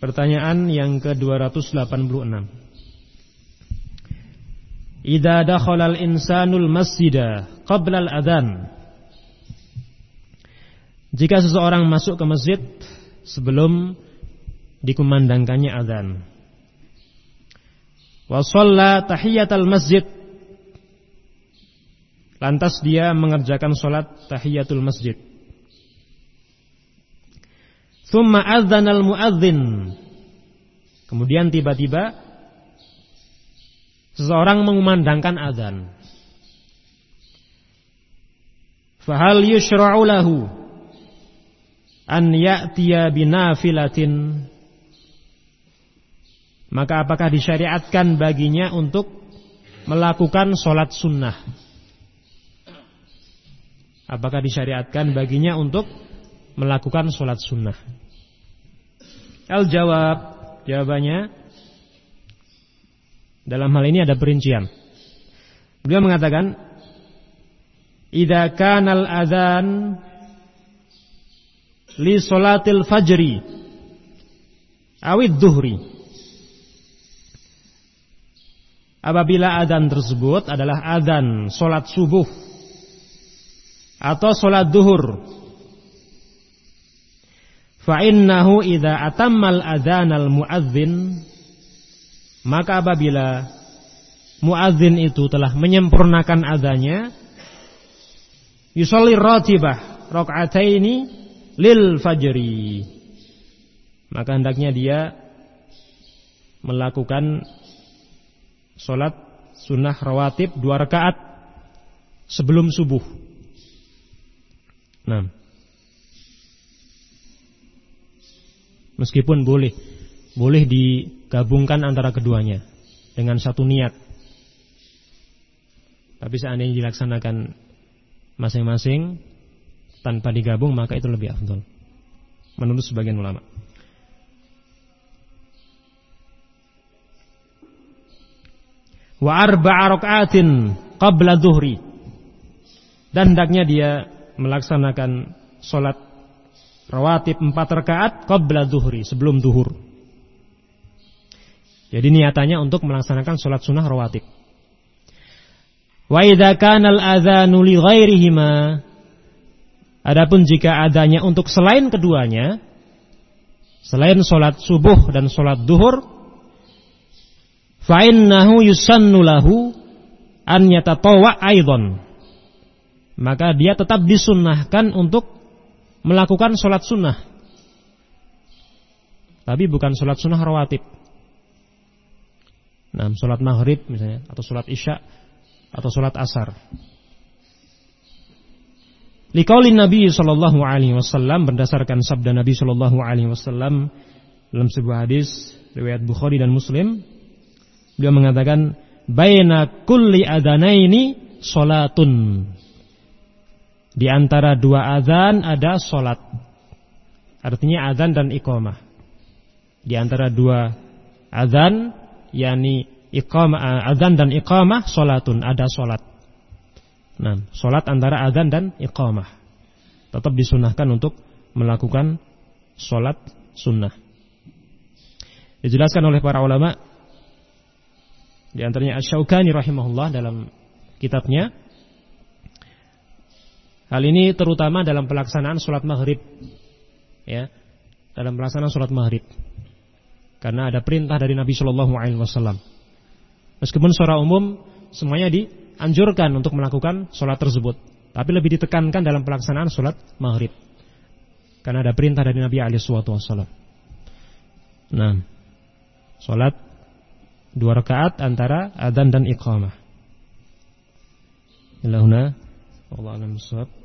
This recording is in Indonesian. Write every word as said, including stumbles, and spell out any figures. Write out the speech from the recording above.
Pertanyaan yang ke dua ratus delapan puluh enam. Idza dakhala al-insanul masjida qabla al-adzan. Jika seseorang masuk ke masjid sebelum dikumandangkannya adzan. Wa shalla tahiyatal masjid. Lantas dia mengerjakan salat tahiyatul masjid. Tsumma adzanal muadzin. Kemudian tiba-tiba seseorang mengumandangkan azan. Fahal yushra'u lahu an ya'tiya binafilatin. Maka apakah disyariatkan baginya untuk melakukan salat sunnah? Apakah disyariatkan baginya untuk melakukan salat sunnah? Al-jawab, jawabannya dalam hal ini ada perincian. Beliau mengatakan, idza kana al-adzan li salatil fajri awid dhuhri. Apabila adzan tersebut adalah adzan salat subuh atau salat zuhur, fa innahu idza atammal adzanal muadzin, maka apabila muadzin itu telah menyempurnakan adzannya, yusalli ratibah rakaataini lil fajri, maka hendaknya dia melakukan salat sunnah rawatib dua rakaat sebelum subuh. Nah, meskipun boleh boleh digabungkan antara keduanya dengan satu niat, tapi seandainya dilaksanakan masing-masing tanpa digabung, maka itu lebih afdal menurut sebagian ulama. Wa arba'a raka'atin qabla dhuhri, dan hendaknya dia melaksanakan salat rawatib empat rakaat qabla dhuhri, sebelum zuhur. Jadi niatannya untuk melaksanakan salat sunnah rawatib. Wa idza kana al-adzanu li ghairihima, adapun jika adanya untuk selain keduanya, selain salat subuh dan salat zuhur, fa innahu yusannu lahu an yatatawwa aidan, maka dia tetap disunnahkan untuk melakukan sholat sunnah, tapi bukan sholat sunnah rawatib. Nah, sholat maghrib misalnya, atau sholat isya, atau sholat asar. Liqaulin Nabi sallallahu alaihi wasallam, berdasarkan sabda Nabi sallallahu alaihi wasallam dalam sebuah hadis riwayat Bukhari dan Muslim, beliau mengatakan, baina kulli adzanaini sholatun. Di antara dua azan ada solat. Artinya azan dan iqamah. Di antara dua azan, yakni iqamah, azan dan iqamah, solatun, ada solat. Nah, solat antara azan dan iqamah. Tetap disunahkan untuk melakukan solat sunnah. Dijelaskan oleh para ulama, di antaranya Asy-Syaukani rahimahullah dalam kitabnya. Hal ini terutama dalam pelaksanaan sholat maghrib, ya, dalam pelaksanaan sholat maghrib, karena ada perintah dari Nabi Shallallahu Alaihi Wasallam. Meskipun secara umum semuanya dianjurkan untuk melakukan sholat tersebut, tapi lebih ditekankan dalam pelaksanaan sholat maghrib, karena ada perintah dari Nabi Alaihi Wasallam. Nah, sholat dua rakaat antara adzan dan iqamah. Ilahuna, wallahu a'lam bishawab.